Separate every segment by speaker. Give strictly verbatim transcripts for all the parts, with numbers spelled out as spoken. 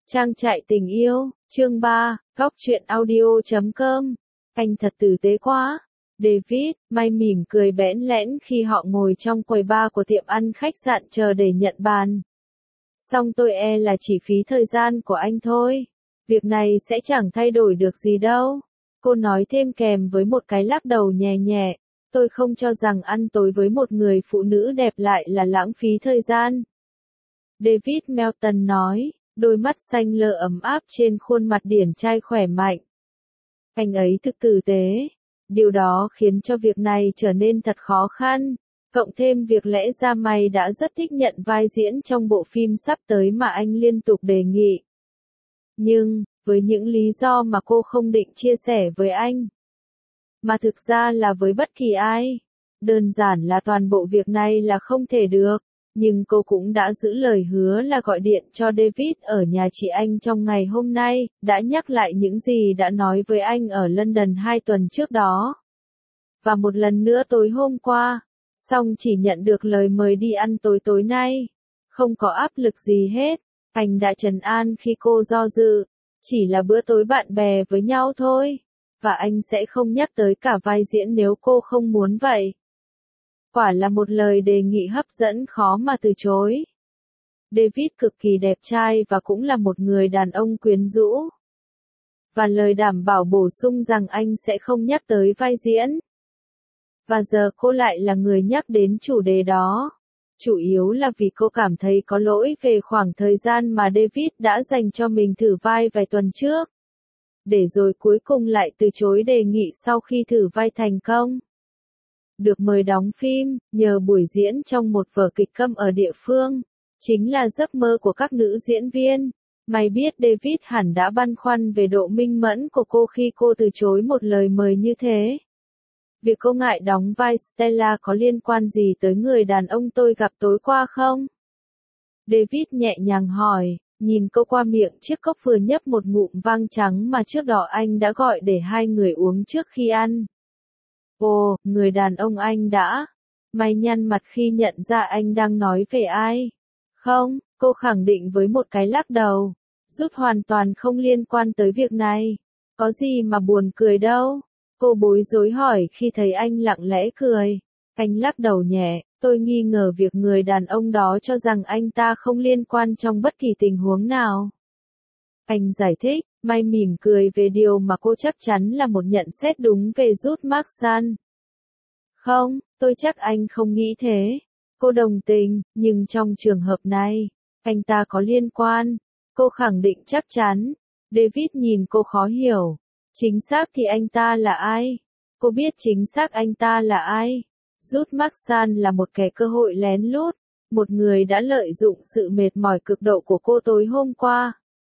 Speaker 1: Trang trại tình yêu, chương ba, góc truyện audio chấm com. Anh thật tử tế quá. David, Mai mỉm cười bẽn lẽn khi họ ngồi trong quầy bar của tiệm ăn khách sạn chờ để nhận bàn. Xong tôi e là chỉ phí thời gian của anh thôi. Việc này sẽ chẳng thay đổi được gì đâu. Cô nói thêm kèm với một cái lắc đầu nhẹ nhẹ. Tôi không cho rằng ăn tối với một người phụ nữ đẹp lại là lãng phí thời gian. David Melton nói, đôi mắt xanh lơ ấm áp trên khuôn mặt điển trai khỏe mạnh. Anh ấy thực tử tế. Điều đó khiến cho việc này trở nên thật khó khăn. Cộng thêm việc lẽ ra mày đã rất thích nhận vai diễn trong bộ phim sắp tới mà anh liên tục đề nghị. Nhưng, với những lý do mà cô không định chia sẻ với anh, mà thực ra là với bất kỳ ai, đơn giản là toàn bộ việc này là không thể được. Nhưng cô cũng đã giữ lời hứa là gọi điện cho David ở nhà chị anh trong ngày hôm nay, đã nhắc lại những gì đã nói với anh ở London hai tuần trước đó. Và một lần nữa tối hôm qua, xong chỉ nhận được lời mời đi ăn tối tối nay. Không có áp lực gì hết, anh đã trấn an khi cô do dự, chỉ là bữa tối bạn bè với nhau thôi, và anh sẽ không nhắc tới cả vai diễn nếu cô không muốn vậy. Quả là một lời đề nghị hấp dẫn khó mà từ chối. David cực kỳ đẹp trai và cũng là một người đàn ông quyến rũ. Và lời đảm bảo bổ sung rằng anh sẽ không nhắc tới vai diễn. Và giờ cô lại là người nhắc đến chủ đề đó. Chủ yếu là vì cô cảm thấy có lỗi về khoảng thời gian mà David đã dành cho mình thử vai vài tuần trước. Để rồi cuối cùng lại từ chối đề nghị sau khi thử vai thành công. Được mời đóng phim, nhờ buổi diễn trong một vở kịch câm ở địa phương, chính là giấc mơ của các nữ diễn viên. Mày biết David hẳn đã băn khoăn về độ minh mẫn của cô khi cô từ chối một lời mời như thế. Việc cô ngại đóng vai Stella có liên quan gì tới người đàn ông tôi gặp tối qua không? David nhẹ nhàng hỏi, nhìn cô qua miệng chiếc cốc vừa nhấp một ngụm vang trắng mà trước đó anh đã gọi để hai người uống trước khi ăn. Ồ, người đàn ông anh đã. Mày nhăn mặt khi nhận ra anh đang nói về ai. Không, cô khẳng định với một cái lắc đầu. Rút hoàn toàn không liên quan tới việc này. Có gì mà buồn cười đâu. Cô bối rối hỏi khi thấy anh lặng lẽ cười. Anh lắc đầu nhẹ, tôi nghi ngờ việc người đàn ông đó cho rằng anh ta không liên quan trong bất kỳ tình huống nào. Anh giải thích, Mai mỉm cười về điều mà cô chắc chắn là một nhận xét đúng về Jude Marsan. Không, tôi chắc anh không nghĩ thế. Cô đồng tình, nhưng trong trường hợp này, anh ta có liên quan. Cô khẳng định chắc chắn. David nhìn cô khó hiểu. Chính xác thì anh ta là ai? Cô biết chính xác anh ta là ai? Jude Marsan là một kẻ cơ hội lén lút. Một người đã lợi dụng sự mệt mỏi cực độ của cô tối hôm qua.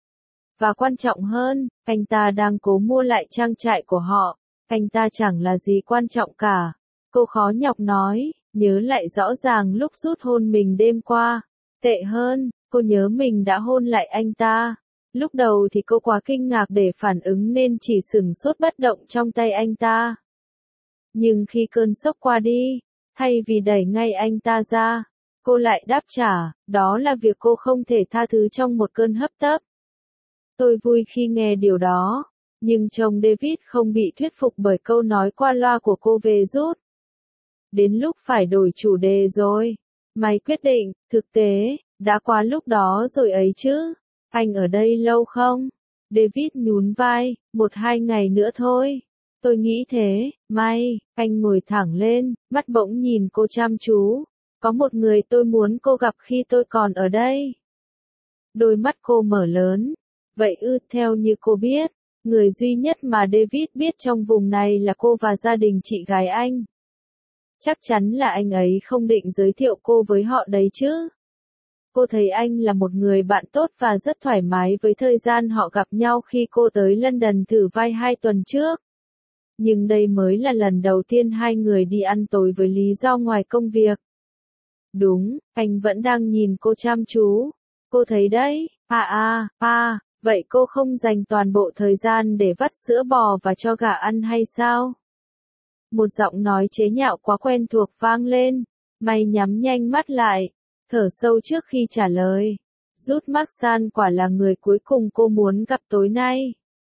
Speaker 1: Và quan trọng hơn, anh ta đang cố mua lại trang trại của họ. Anh ta chẳng là gì quan trọng cả. Cô khó nhọc nói, nhớ lại rõ ràng lúc Jude hôn mình đêm qua. Tệ hơn, cô nhớ mình đã hôn lại anh ta. Lúc đầu thì cô quá kinh ngạc để phản ứng nên chỉ sửng sốt bất động trong tay anh ta. Nhưng khi cơn sốc qua đi, thay vì đẩy ngay anh ta ra, cô lại đáp trả, đó là việc cô không thể tha thứ trong một cơn hấp tấp. Tôi vui khi nghe điều đó, nhưng chồng David không bị thuyết phục bởi câu nói qua loa của cô về Jude. Đến lúc phải đổi chủ đề rồi. Mày quyết định, thực tế, đã qua lúc đó rồi ấy chứ. Anh ở đây lâu không? David nhún vai, một hai ngày nữa thôi. Tôi nghĩ thế, Mai, anh ngồi thẳng lên, mắt bỗng nhìn cô chăm chú. Có một người tôi muốn cô gặp khi tôi còn ở đây. Đôi mắt cô mở lớn. Vậy ư, theo như cô biết, người duy nhất mà David biết trong vùng này là cô và gia đình chị gái anh. Chắc chắn là anh ấy không định giới thiệu cô với họ đấy chứ. Cô thấy anh là một người bạn tốt và rất thoải mái với thời gian họ gặp nhau khi cô tới London thử vai hai tuần trước. Nhưng đây mới là lần đầu tiên hai người đi ăn tối với lý do ngoài công việc. Đúng, anh vẫn đang nhìn cô chăm chú. Cô thấy đấy, à à, à, vậy cô không dành toàn bộ thời gian để vắt sữa bò và cho gà ăn hay sao? Một giọng nói chế nhạo quá quen thuộc vang lên. Mày nhắm nhanh mắt lại, thở sâu trước khi trả lời. Rút Marsan quả là người cuối cùng cô muốn gặp tối nay.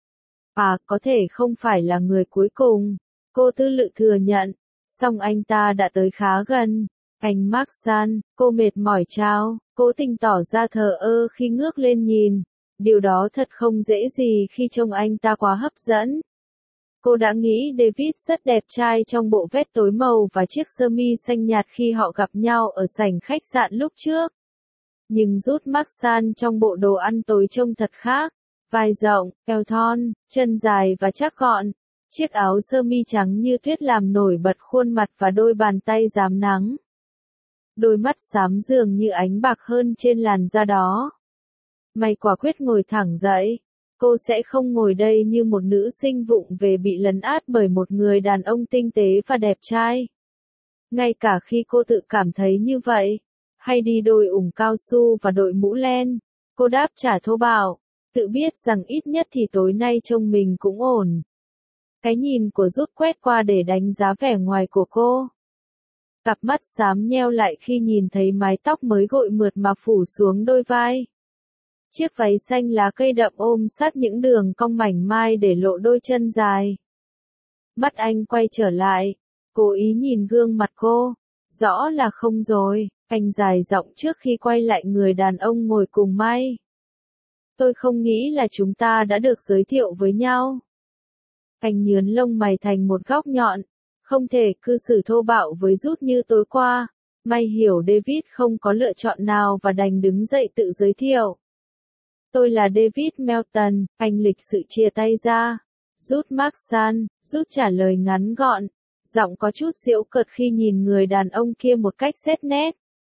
Speaker 1: À, có thể không phải là người cuối cùng. Cô tư lự thừa nhận. Song anh ta đã tới khá gần. Anh Marsan, cô mệt mỏi chao, cố tình tỏ ra thờ ơ khi ngước lên nhìn. Điều đó thật không dễ gì khi trông anh ta quá hấp dẫn. Cô đã nghĩ David rất đẹp trai trong bộ vest tối màu và chiếc sơ mi xanh nhạt khi họ gặp nhau ở sảnh khách sạn lúc trước. Nhưng Rút Marsan trong bộ đồ ăn tối trông thật khác. Vai rộng, eo thon, chân dài và chắc gọn. Chiếc áo sơ mi trắng như tuyết làm nổi bật khuôn mặt và đôi bàn tay rám nắng. Đôi mắt xám dường như ánh bạc hơn trên làn da đó. Mày quả quyết ngồi thẳng dậy. Cô sẽ không ngồi đây như một nữ sinh vụng về bị lấn át bởi một người đàn ông tinh tế và đẹp trai. Ngay cả khi cô tự cảm thấy như vậy. Hay đi đôi ủng cao su và đội mũ len. Cô đáp trả thô bạo. Tự biết rằng ít nhất thì tối nay trông mình cũng ổn. Cái nhìn của Rút quét qua để đánh giá vẻ ngoài của cô. Cặp mắt xám nheo lại khi nhìn thấy mái tóc mới gội mượt mà phủ xuống đôi vai. Chiếc váy xanh lá cây đậm ôm sát những đường cong mảnh mai để lộ đôi chân dài. Mắt anh quay trở lại, cố ý nhìn gương mặt cô. Rõ là không rồi, anh dài giọng trước khi quay lại người đàn ông ngồi cùng May. Tôi không nghĩ là chúng ta đã được giới thiệu với nhau. Anh nhướn lông mày thành một góc nhọn. Không thể cư xử thô bạo với Rút như tối qua. May hiểu David không có lựa chọn nào và đành đứng dậy tự giới thiệu. Tôi là David Melton, anh lịch sự chia tay ra. Rút Marsan, Rút trả lời ngắn gọn. Giọng có chút giễu cợt khi nhìn người đàn ông kia một cách xét nét.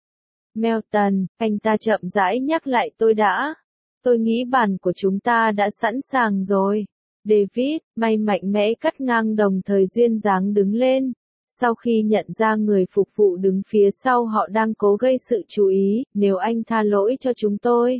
Speaker 1: Melton, anh ta chậm rãi nhắc lại tôi đã. Tôi nghĩ bàn của chúng ta đã sẵn sàng rồi. David, May mạnh mẽ cắt ngang đồng thời duyên dáng đứng lên. Sau khi nhận ra người phục vụ đứng phía sau họ đang cố gây sự chú ý, nếu anh tha lỗi cho chúng tôi.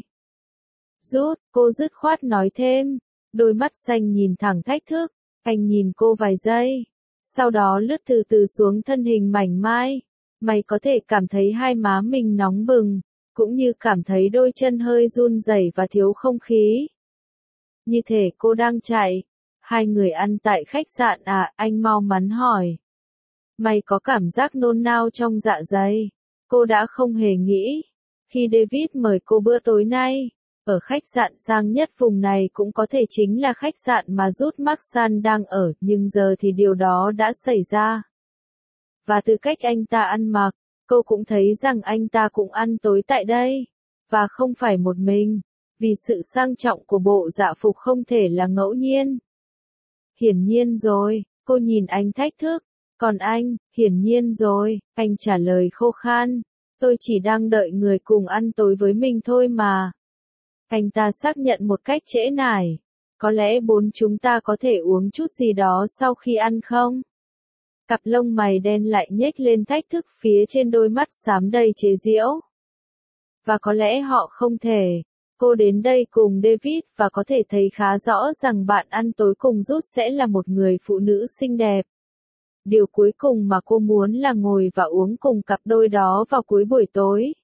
Speaker 1: Rút, cô dứt khoát nói thêm. Đôi mắt xanh nhìn thẳng thách thức. Anh nhìn cô vài giây. Sau đó lướt từ từ xuống thân hình mảnh mai. Mày có thể cảm thấy hai má mình nóng bừng. Cũng như cảm thấy đôi chân hơi run rẩy và thiếu không khí. Như thể cô đang chạy. Hai người ăn tại khách sạn à, anh mau mắn hỏi. Mày có cảm giác nôn nao trong dạ dày. Cô đã không hề nghĩ. Khi David mời cô bữa tối nay, ở khách sạn sang nhất vùng này cũng có thể chính là khách sạn mà Rút Marsan đang ở, nhưng giờ thì điều đó đã xảy ra. Và từ cách anh ta ăn mặc, cô cũng thấy rằng anh ta cũng ăn tối tại đây. Và không phải một mình. Vì sự sang trọng của bộ dạ phục không thể là ngẫu nhiên. Hiển nhiên rồi, cô nhìn anh thách thức. Còn anh, hiển nhiên rồi, anh trả lời khô khan. Tôi chỉ đang đợi người cùng ăn tối với mình thôi mà. Anh ta xác nhận một cách trễ nải. Có lẽ bốn chúng ta có thể uống chút gì đó sau khi ăn không? Cặp lông mày đen lại nhếch lên thách thức phía trên đôi mắt xám đầy chế giễu. Và có lẽ họ không thể. Cô đến đây cùng David và có thể thấy khá rõ rằng bạn ăn tối cùng Rút sẽ là một người phụ nữ xinh đẹp. Điều cuối cùng mà cô muốn là ngồi và uống cùng cặp đôi đó vào cuối buổi tối.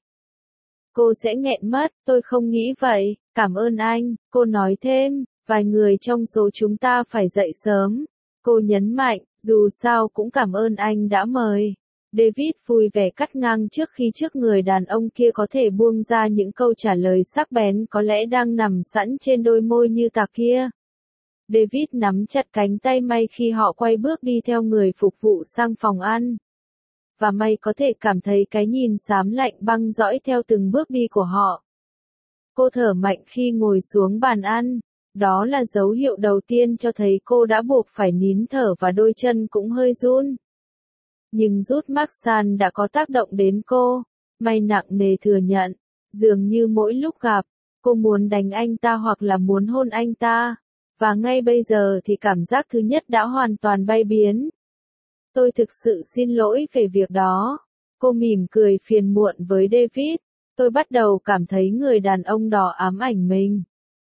Speaker 1: Cô sẽ nghẹn mất, tôi không nghĩ vậy, cảm ơn anh, cô nói thêm, vài người trong số chúng ta phải dậy sớm. Cô nhấn mạnh, dù sao cũng cảm ơn anh đã mời. David vui vẻ cắt ngang trước khi trước người đàn ông kia có thể buông ra những câu trả lời sắc bén có lẽ đang nằm sẵn trên đôi môi như tạc kia. David nắm chặt cánh tay May khi họ quay bước đi theo người phục vụ sang phòng ăn. Và May có thể cảm thấy cái nhìn xám lạnh băng dõi theo từng bước đi của họ. Cô thở mạnh khi ngồi xuống bàn ăn. Đó là dấu hiệu đầu tiên cho thấy cô đã buộc phải nín thở và đôi chân cũng hơi run. Nhưng Rút Marsan đã có tác động đến cô. May nặng nề thừa nhận. Dường như mỗi lúc gặp, cô muốn đánh anh ta hoặc là muốn hôn anh ta. Và ngay bây giờ thì cảm giác thứ nhất đã hoàn toàn bay biến. Tôi thực sự xin lỗi về việc đó. Cô mỉm cười phiền muộn với David. Tôi bắt đầu cảm thấy người đàn ông đó ám ảnh mình.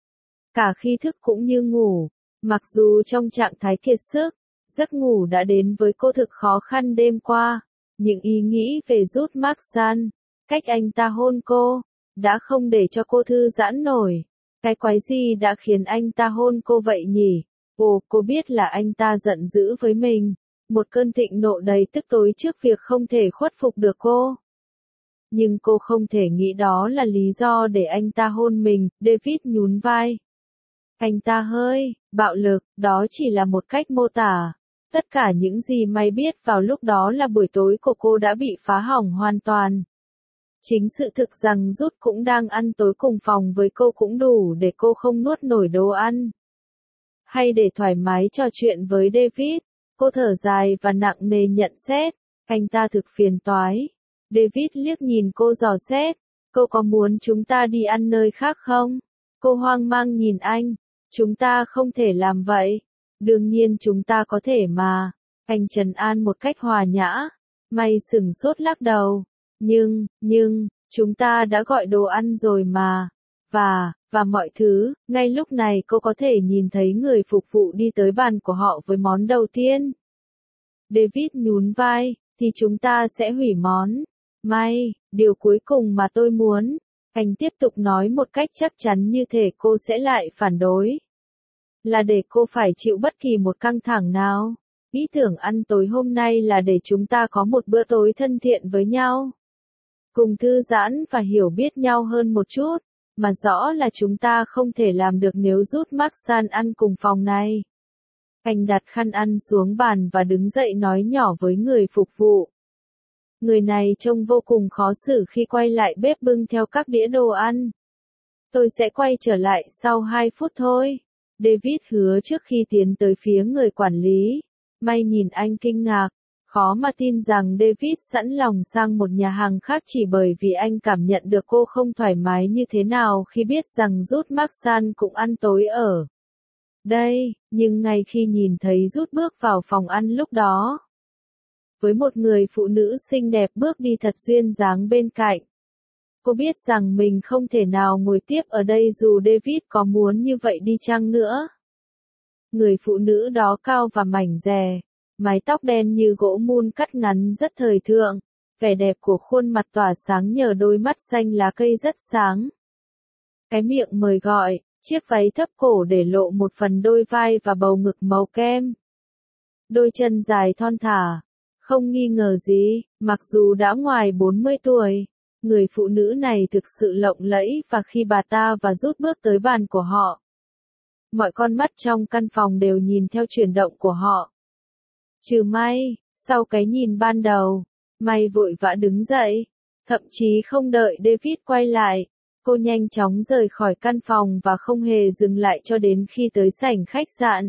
Speaker 1: Cả khi thức cũng như ngủ. Mặc dù trong trạng thái kiệt sức, giấc ngủ đã đến với cô thực khó khăn đêm qua. Những ý nghĩ về Rút Marsan, cách anh ta hôn cô, đã không để cho cô thư giãn nổi. Cái quái gì đã khiến anh ta hôn cô vậy nhỉ? Ồ, cô biết là anh ta giận dữ với mình. Một cơn thịnh nộ đầy tức tối trước việc không thể khuất phục được cô. Nhưng cô không thể nghĩ đó là lý do để anh ta hôn mình, David nhún vai. Anh ta hơi bạo lực, đó chỉ là một cách mô tả. Tất cả những gì May biết vào lúc đó là buổi tối của cô đã bị phá hỏng hoàn toàn. Chính sự thực rằng Rút cũng đang ăn tối cùng phòng với cô cũng đủ để cô không nuốt nổi đồ ăn. Hay để thoải mái trò chuyện với David, cô thở dài và nặng nề nhận xét, anh ta thực phiền toái. David liếc nhìn cô dò xét, cô có muốn chúng ta đi ăn nơi khác không? Cô hoang mang nhìn anh, chúng ta không thể làm vậy. Đương nhiên chúng ta có thể mà. Anh trấn an một cách hòa nhã. May sửng sốt lắc đầu. Nhưng, nhưng, chúng ta đã gọi đồ ăn rồi mà. Và, và mọi thứ, ngay lúc này cô có thể nhìn thấy người phục vụ đi tới bàn của họ với món đầu tiên. David nhún vai, thì chúng ta sẽ hủy món. May, điều cuối cùng mà tôi muốn. Anh tiếp tục nói một cách chắc chắn như thể cô sẽ lại phản đối. Là để cô phải chịu bất kỳ một căng thẳng nào. Ý tưởng ăn tối hôm nay là để chúng ta có một bữa tối thân thiện với nhau. Cùng thư giãn và hiểu biết nhau hơn một chút. Mà rõ là chúng ta không thể làm được nếu Rút Maxan ăn cùng phòng này. Anh đặt khăn ăn xuống bàn và đứng dậy nói nhỏ với người phục vụ. Người này trông vô cùng khó xử khi quay lại bếp bưng theo các đĩa đồ ăn. Tôi sẽ quay trở lại sau hai phút thôi. David hứa trước khi tiến tới phía người quản lý. May nhìn anh kinh ngạc. Khó mà tin rằng David sẵn lòng sang một nhà hàng khác chỉ bởi vì anh cảm nhận được cô không thoải mái như thế nào khi biết rằng Rút Maxan cũng ăn tối ở đây, nhưng ngay khi nhìn thấy Rút bước vào phòng ăn lúc đó, với một người phụ nữ xinh đẹp bước đi thật duyên dáng bên cạnh, cô biết rằng mình không thể nào ngồi tiếp ở đây dù David có muốn như vậy đi chăng nữa. Người phụ nữ đó cao và mảnh dè. Mái tóc đen như gỗ mun cắt ngắn rất thời thượng, vẻ đẹp của khuôn mặt tỏa sáng nhờ đôi mắt xanh lá cây rất sáng. Cái miệng mời gọi, chiếc váy thấp cổ để lộ một phần đôi vai và bầu ngực màu kem. Đôi chân dài thon thả, không nghi ngờ gì, mặc dù đã ngoài bốn mươi tuổi, người phụ nữ này thực sự lộng lẫy và khi bà ta và Rút bước tới bàn của họ, mọi con mắt trong căn phòng đều nhìn theo chuyển động của họ. Trừ May, sau cái nhìn ban đầu, May vội vã đứng dậy, thậm chí không đợi David quay lại, cô nhanh chóng rời khỏi căn phòng và không hề dừng lại cho đến khi tới sảnh khách sạn.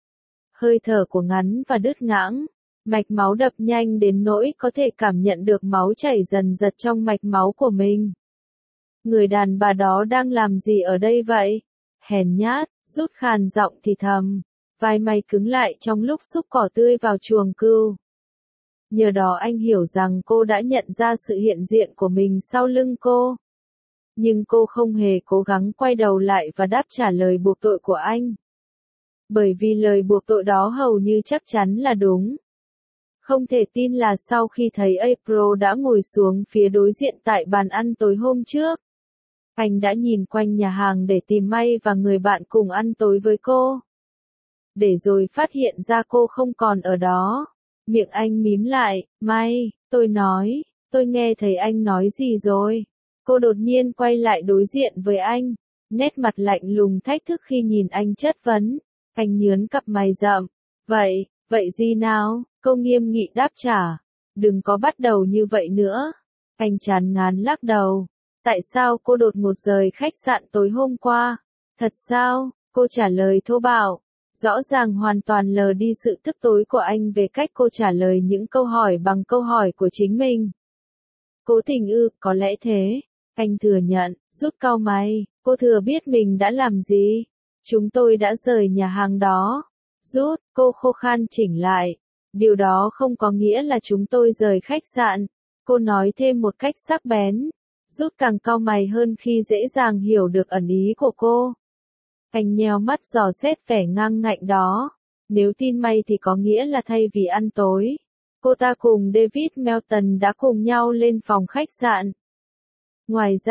Speaker 1: Hơi thở của ngắn và đứt ngãng, mạch máu đập nhanh đến nỗi có thể cảm nhận được máu chảy dần dật trong mạch máu của mình. Người đàn bà đó đang làm gì ở đây vậy? Hèn nhát, Rút khàn giọng thì thầm. Vai May cứng lại trong lúc xúc cỏ tươi vào chuồng cừu. Nhờ đó anh hiểu rằng cô đã nhận ra sự hiện diện của mình sau lưng cô. Nhưng cô không hề cố gắng quay đầu lại và đáp trả lời buộc tội của anh. Bởi vì lời buộc tội đó hầu như chắc chắn là đúng. Không thể tin là sau khi thấy April đã ngồi xuống phía đối diện tại bàn ăn tối hôm trước, anh đã nhìn quanh nhà hàng để tìm May và người bạn cùng ăn tối với cô. Để rồi phát hiện ra cô không còn ở đó. Miệng anh mím lại, May, tôi nói, tôi nghe thấy anh nói gì rồi. Cô đột nhiên quay lại đối diện với anh, nét mặt lạnh lùng thách thức khi nhìn anh chất vấn. Anh nhớn cặp mày rậm. Vậy, vậy gì nào? Cô nghiêm nghị đáp trả. Đừng có bắt đầu như vậy nữa. Anh chán ngán lắc đầu. Tại sao cô đột ngột rời khách sạn tối hôm qua? Thật sao? Cô trả lời thô bạo. Rõ ràng hoàn toàn lờ đi sự tức tối của anh về cách cô trả lời những câu hỏi bằng câu hỏi của chính mình. Cố tình ư, có lẽ thế. Anh thừa nhận, Rút cau mày, cô thừa biết mình đã làm gì. Chúng tôi đã rời nhà hàng đó. Rút, cô khô khan chỉnh lại. Điều đó không có nghĩa là chúng tôi rời khách sạn. Cô nói thêm một cách sắc bén. Rút càng cau mày hơn khi dễ dàng hiểu được ẩn ý của cô. Anh nheo mắt dò xét vẻ ngang ngạnh đó. Nếu tin May thì có nghĩa là thay vì ăn tối, cô ta cùng David Melton đã cùng nhau lên phòng khách sạn. Ngoài ra,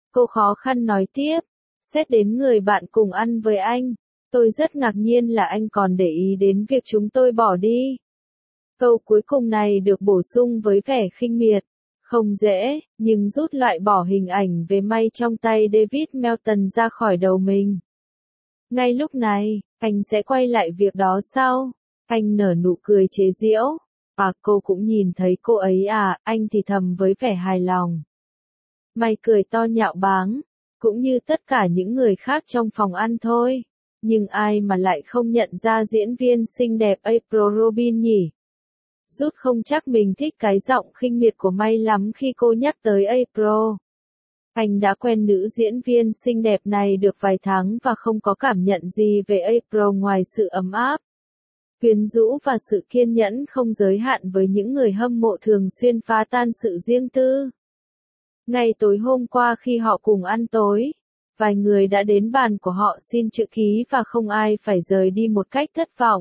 Speaker 1: Cô khó khăn nói tiếp. Xét đến người bạn cùng ăn với anh, tôi rất ngạc nhiên là anh còn để ý đến việc chúng tôi bỏ đi. Câu cuối cùng này được bổ sung với vẻ khinh miệt. Không dễ, nhưng rút loại bỏ hình ảnh về may trong tay David Melton ra khỏi đầu mình. Ngay lúc này, anh sẽ quay lại việc đó sau. Anh nở nụ cười chế giễu. À, cô cũng nhìn thấy cô ấy à, anh thì thầm với vẻ hài lòng. May cười to nhạo báng, cũng như tất cả những người khác trong phòng ăn thôi. Nhưng ai mà lại không nhận ra diễn viên xinh đẹp April Robin nhỉ? Rút không chắc mình thích cái giọng khinh miệt của May lắm khi cô nhắc tới April. Anh đã quen nữ diễn viên xinh đẹp này được vài tháng và không có cảm nhận gì về April ngoài sự ấm áp, quyến rũ và sự kiên nhẫn không giới hạn với những người hâm mộ thường xuyên phá tan sự riêng tư. Ngày tối hôm qua khi họ cùng ăn tối, vài người đã đến bàn của họ xin chữ ký và không ai phải rời đi một cách thất vọng.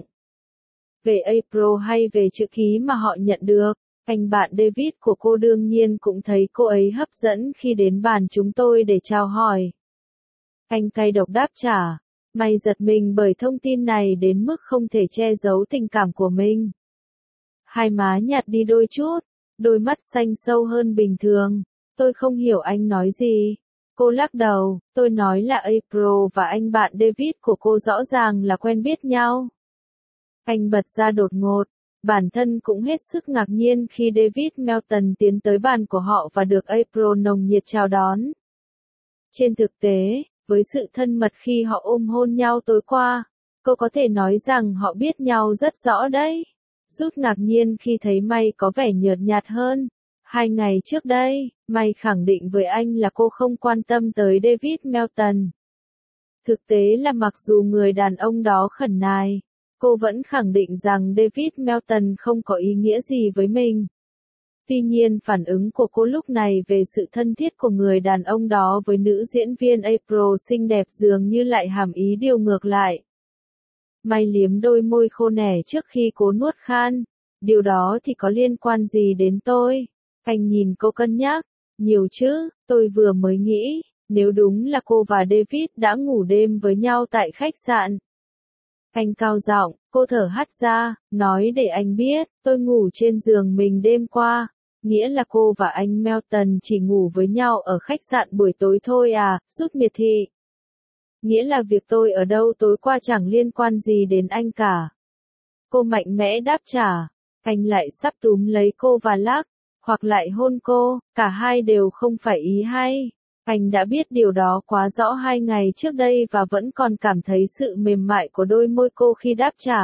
Speaker 1: Về April hay về chữ ký mà họ nhận được, anh bạn David của cô đương nhiên cũng thấy cô ấy hấp dẫn khi đến bàn chúng tôi để chào hỏi. Anh cay độc đáp trả. May giật mình bởi thông tin này đến mức không thể che giấu tình cảm của mình. Hai má nhạt đi đôi chút, đôi mắt xanh sâu hơn bình thường. Tôi không hiểu anh nói gì. Cô lắc đầu, tôi nói là April và anh bạn David của cô rõ ràng là quen biết nhau. Anh bật ra đột ngột, bản thân cũng hết sức ngạc nhiên khi David Melton tiến tới bàn của họ và được April nồng nhiệt chào đón. Trên thực tế, với sự thân mật khi họ ôm hôn nhau tối qua, cô có thể nói rằng họ biết nhau rất rõ đấy. Rút ngạc nhiên khi thấy May có vẻ nhợt nhạt hơn. Hai ngày trước đây, May khẳng định với anh là cô không quan tâm tới David Melton. Thực tế là mặc dù người đàn ông đó khẩn nài, cô vẫn khẳng định rằng David Melton không có ý nghĩa gì với mình. Tuy nhiên phản ứng của cô lúc này về sự thân thiết của người đàn ông đó với nữ diễn viên April xinh đẹp dường như lại hàm ý điều ngược lại. May liếm đôi môi khô nẻ trước khi cố nuốt khan. Điều đó thì có liên quan gì đến tôi? Anh nhìn cô cân nhắc. Nhiều chứ, tôi vừa mới nghĩ, nếu đúng là cô và David đã ngủ đêm với nhau tại khách sạn. Anh cao giọng, cô thở hắt ra, nói để anh biết, tôi ngủ trên giường mình đêm qua. Nghĩa là cô và anh Melton chỉ ngủ với nhau ở khách sạn buổi tối thôi à, rút miệt thị. Nghĩa là việc tôi ở đâu tối qua chẳng liên quan gì đến anh cả. Cô mạnh mẽ đáp trả. Anh lại sắp túm lấy cô và lắc, hoặc lại hôn cô, cả hai đều không phải ý hay. Anh đã biết điều đó quá rõ hai ngày trước đây và vẫn còn cảm thấy sự mềm mại của đôi môi cô khi đáp trả.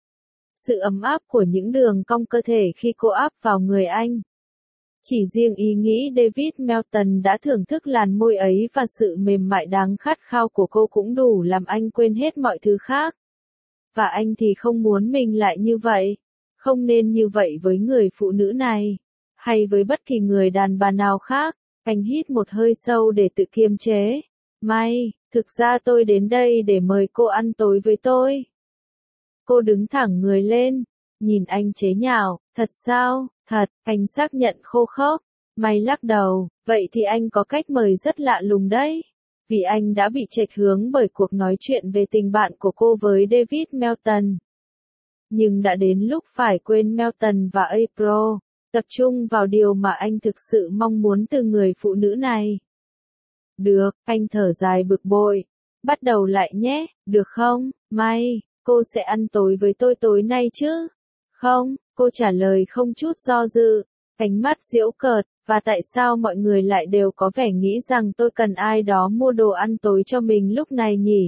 Speaker 1: Sự ấm áp của những đường cong cơ thể khi cô áp vào người anh. Chỉ riêng ý nghĩ David Melton đã thưởng thức làn môi ấy và sự mềm mại đáng khát khao của cô cũng đủ làm anh quên hết mọi thứ khác. Và anh thì không muốn mình lại như vậy. Không nên như vậy với người phụ nữ này. Hay với bất kỳ người đàn bà nào khác. Anh hít một hơi sâu để tự kiềm chế. May, thực ra tôi đến đây để mời cô ăn tối với tôi. Cô đứng thẳng người lên, nhìn anh chế nhạo, thật sao, thật, anh xác nhận khô khốc. May lắc đầu, vậy thì anh có cách mời rất lạ lùng đấy. Vì anh đã bị chệch hướng bởi cuộc nói chuyện về tình bạn của cô với David Melton. Nhưng đã đến lúc phải quên Melton và April. Tập trung vào điều mà anh thực sự mong muốn từ người phụ nữ này. Được, anh thở dài bực bội. Bắt đầu lại nhé, được không, May, cô sẽ ăn tối với tôi tối nay chứ? Không, cô trả lời không chút do dự, ánh mắt giễu cợt, và tại sao mọi người lại đều có vẻ nghĩ rằng tôi cần ai đó mua đồ ăn tối cho mình lúc này nhỉ?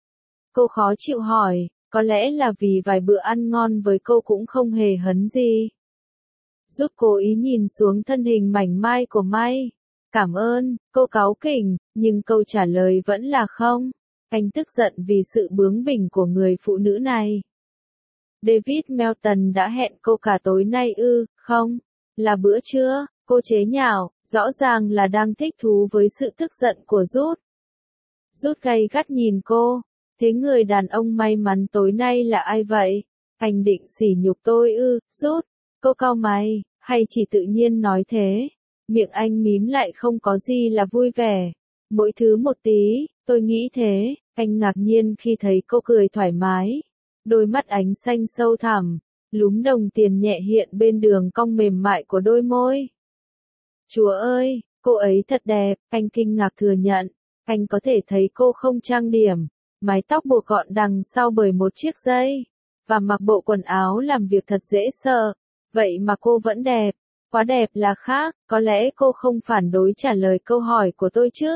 Speaker 1: Cô khó chịu hỏi, có lẽ là vì vài bữa ăn ngon với cô cũng không hề hấn gì. Rút cố ý nhìn xuống thân hình mảnh mai của May. Cảm ơn, cô cáu kỉnh, nhưng câu trả lời vẫn là không. Anh tức giận vì sự bướng bỉnh của người phụ nữ này. David Melton đã hẹn cô cả tối nay ư, không? Là bữa trưa, cô chế nhạo, rõ ràng là đang thích thú với sự tức giận của Rút. Rút gay gắt nhìn cô. Thế người đàn ông may mắn tối nay là ai vậy? Anh định sỉ nhục tôi ư, Rút? Cô cau mày, hay chỉ tự nhiên nói thế? Miệng anh mím lại không có gì là vui vẻ. Mỗi thứ một tí, tôi nghĩ thế. Anh ngạc nhiên khi thấy cô cười thoải mái. Đôi mắt ánh xanh sâu thẳm, lúm đồng tiền nhẹ hiện bên đường cong mềm mại của đôi môi. Chúa ơi, cô ấy thật đẹp, anh kinh ngạc thừa nhận. Anh có thể thấy cô không trang điểm, mái tóc buộc gọn đằng sau bởi một chiếc dây, và mặc bộ quần áo làm việc thật dễ sợ. Vậy mà cô vẫn đẹp, quá đẹp là khác, có lẽ cô không phản đối trả lời câu hỏi của tôi chứ?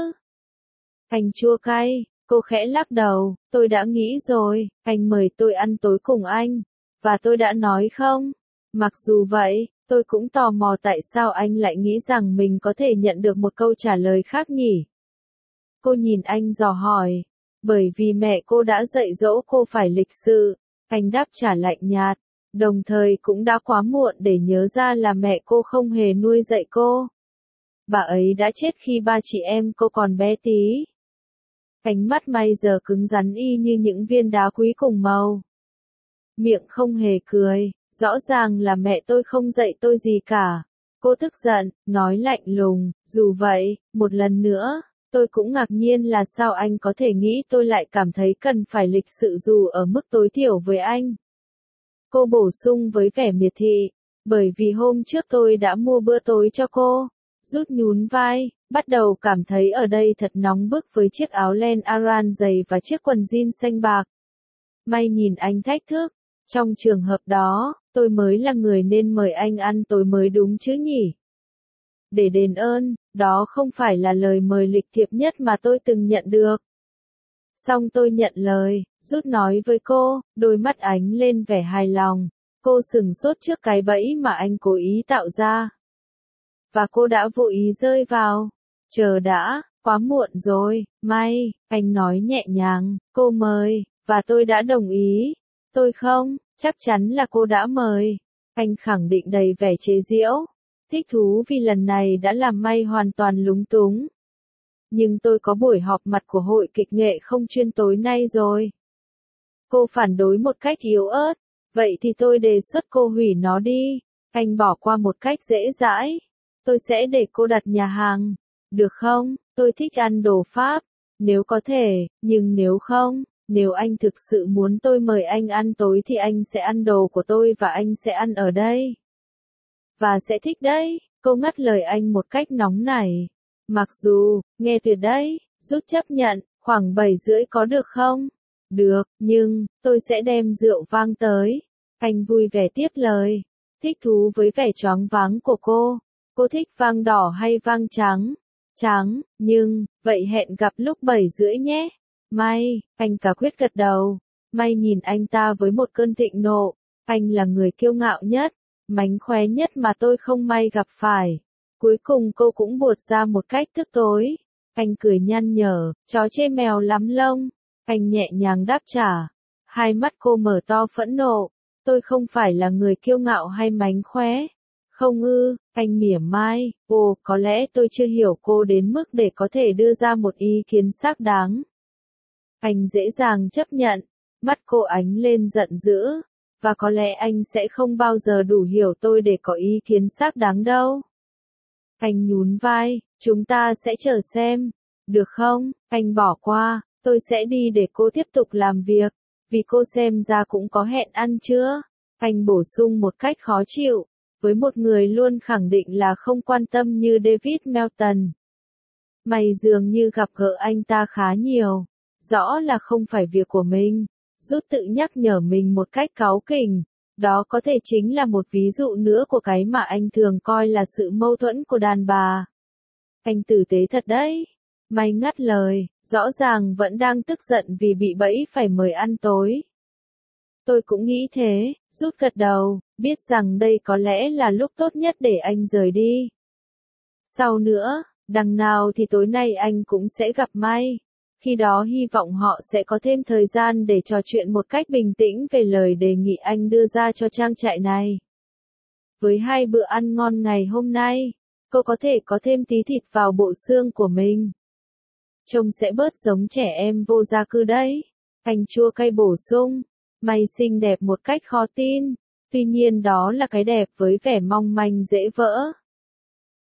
Speaker 1: Anh chua cay, cô khẽ lắc đầu, tôi đã nghĩ rồi, anh mời tôi ăn tối cùng anh, và tôi đã nói không. Mặc dù vậy, tôi cũng tò mò tại sao anh lại nghĩ rằng mình có thể nhận được một câu trả lời khác nhỉ? Cô nhìn anh dò hỏi, bởi vì mẹ cô đã dạy dỗ cô phải lịch sự. Anh đáp trả lạnh nhạt, đồng thời cũng đã quá muộn để nhớ ra là mẹ cô không hề nuôi dạy cô. Bà ấy đã chết khi ba chị em cô còn bé tí. Cánh mắt May giờ cứng rắn y như những viên đá quý cùng màu. Miệng không hề cười, rõ ràng là mẹ tôi không dạy tôi gì cả. Cô tức giận, nói lạnh lùng, dù vậy, một lần nữa, tôi cũng ngạc nhiên là sao anh có thể nghĩ tôi lại cảm thấy cần phải lịch sự dù ở mức tối thiểu với anh. Cô bổ sung với vẻ miệt thị, bởi vì hôm trước tôi đã mua bữa tối cho cô. Rút nhún vai, bắt đầu cảm thấy ở đây thật nóng bức với chiếc áo len Aran dày và chiếc quần jean xanh bạc. May nhìn anh thách thức, trong trường hợp đó, tôi mới là người nên mời anh ăn tối mới đúng chứ nhỉ? Để đền ơn, đó không phải là lời mời lịch thiệp nhất mà tôi từng nhận được. Xong tôi nhận lời, rút nói với cô, đôi mắt ánh lên vẻ hài lòng. Cô sừng sốt trước cái bẫy mà anh cố ý tạo ra. Và cô đã vô ý rơi vào. Chờ đã, quá muộn rồi, May, anh nói nhẹ nhàng, cô mời, và tôi đã đồng ý. Tôi không, chắc chắn là cô đã mời. Anh khẳng định đầy vẻ chế giễu. Thích thú vì lần này đã làm May hoàn toàn lúng túng. Nhưng tôi có buổi họp mặt của hội kịch nghệ không chuyên tối nay rồi. Cô phản đối một cách yếu ớt. Vậy thì tôi đề xuất cô hủy nó đi. Anh bỏ qua một cách dễ dãi. Tôi sẽ để cô đặt nhà hàng. Được không? Tôi thích ăn đồ Pháp. Nếu có thể, nhưng nếu không, nếu anh thực sự muốn tôi mời anh ăn tối thì anh sẽ ăn đồ của tôi và anh sẽ ăn ở đây. Và sẽ thích đấy. Cô ngắt lời anh một cách nóng nảy. Mặc dù, nghe tuyệt đấy, rút chấp nhận, khoảng bảy rưỡi có được không? Được, nhưng, tôi sẽ đem rượu vang tới. Anh vui vẻ tiếp lời. Thích thú với vẻ choáng váng của cô. Cô thích vang đỏ hay vang trắng? Trắng, nhưng, vậy hẹn gặp lúc bảy rưỡi nhé. May, anh cả quyết gật đầu. May nhìn anh ta với một cơn thịnh nộ. Anh là người kiêu ngạo nhất, mánh khóe nhất mà tôi không may gặp phải. Cuối cùng cô cũng buột ra một cách tức tối. Anh cười nhăn nhở, chó chê mèo lắm lông. Anh nhẹ nhàng đáp trả. Hai mắt cô mở to phẫn nộ. Tôi không phải là người kiêu ngạo hay mánh khóe. Không ư, anh mỉa mai, ồ, có lẽ tôi chưa hiểu cô đến mức để có thể đưa ra một ý kiến xác đáng. Anh dễ dàng chấp nhận, mắt cô ánh lên giận dữ, và có lẽ anh sẽ không bao giờ đủ hiểu tôi để có ý kiến xác đáng đâu. Anh nhún vai, chúng ta sẽ chờ xem. Được không, anh bỏ qua, tôi sẽ đi để cô tiếp tục làm việc, vì cô xem ra cũng có hẹn ăn chưa? Anh bổ sung một cách khó chịu, với một người luôn khẳng định là không quan tâm như David Melton. Mày dường như gặp gỡ anh ta khá nhiều, rõ là không phải việc của mình, rút tự nhắc nhở mình một cách cáu kỉnh. Đó có thể chính là một ví dụ nữa của cái mà anh thường coi là sự mâu thuẫn của đàn bà. Anh tử tế thật đấy. May ngắt lời, rõ ràng vẫn đang tức giận vì bị bẫy phải mời ăn tối. Tôi cũng nghĩ thế, rút gật đầu, biết rằng đây có lẽ là lúc tốt nhất để anh rời đi. Sau nữa, đằng nào thì tối nay anh cũng sẽ gặp May. Khi đó hy vọng họ sẽ có thêm thời gian để trò chuyện một cách bình tĩnh về lời đề nghị anh đưa ra cho trang trại này. Với hai bữa ăn ngon ngày hôm nay, cô có thể có thêm tí thịt vào bộ xương của mình. Trông sẽ bớt giống trẻ em vô gia cư đấy. Anh chua cay bổ sung. May xinh đẹp một cách khó tin. Tuy nhiên đó là cái đẹp với vẻ mong manh dễ vỡ.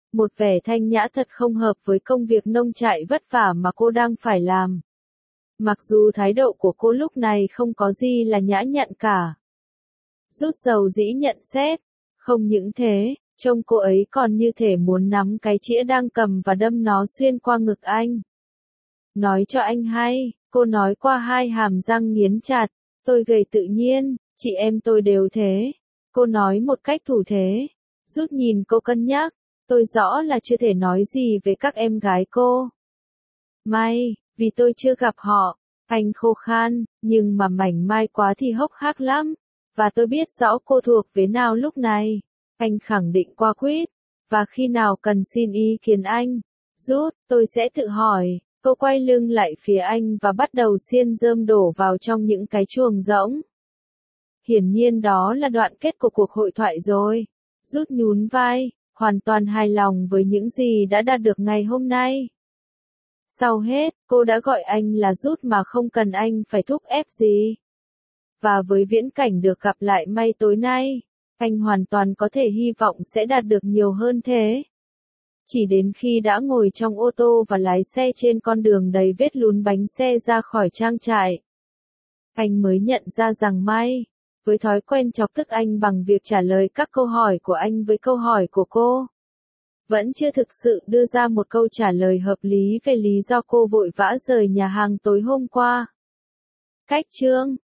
Speaker 1: một vẻ thanh nhã thật không hợp với công việc nông trại vất vả mà cô đang phải làm. Mặc dù thái độ của cô lúc này không có gì là nhã nhặn cả. Rút dầu dĩ nhận xét, không những thế, trông cô ấy còn như thể muốn nắm cái chĩa đang cầm và đâm nó xuyên qua ngực anh. Nói cho anh hay, cô nói qua hai hàm răng nghiến chặt, tôi gầy tự nhiên, chị em tôi đều thế. Cô nói một cách thủ thế. Rút nhìn cô cân nhắc, tôi rõ là chưa thể nói gì về các em gái cô. May, vì tôi chưa gặp họ, anh khô khan, nhưng mà mảnh mai quá thì hốc hác lắm, và tôi biết rõ cô thuộc về nào lúc này. Anh khẳng định qua quyết, và khi nào cần xin ý kiến anh, Rút, tôi sẽ tự hỏi. Cô quay lưng lại phía anh và bắt đầu xiên rơm đổ vào trong những cái chuồng rỗng. Hiển nhiên đó là đoạn kết của cuộc hội thoại rồi. Rút nhún vai, hoàn toàn hài lòng với những gì đã đạt được ngày hôm nay. Sau hết, cô đã gọi anh là Rút mà không cần anh phải thúc ép gì. Và với viễn cảnh được gặp lại May tối nay, anh hoàn toàn có thể hy vọng sẽ đạt được nhiều hơn thế. Chỉ đến khi đã ngồi trong ô tô và lái xe trên con đường đầy vết lún bánh xe ra khỏi trang trại, anh mới nhận ra rằng May, với thói quen chọc tức anh bằng việc trả lời các câu hỏi của anh với câu hỏi của cô, vẫn chưa thực sự đưa ra một câu trả lời hợp lý về lý do cô vội vã rời nhà hàng tối hôm qua. Cách chương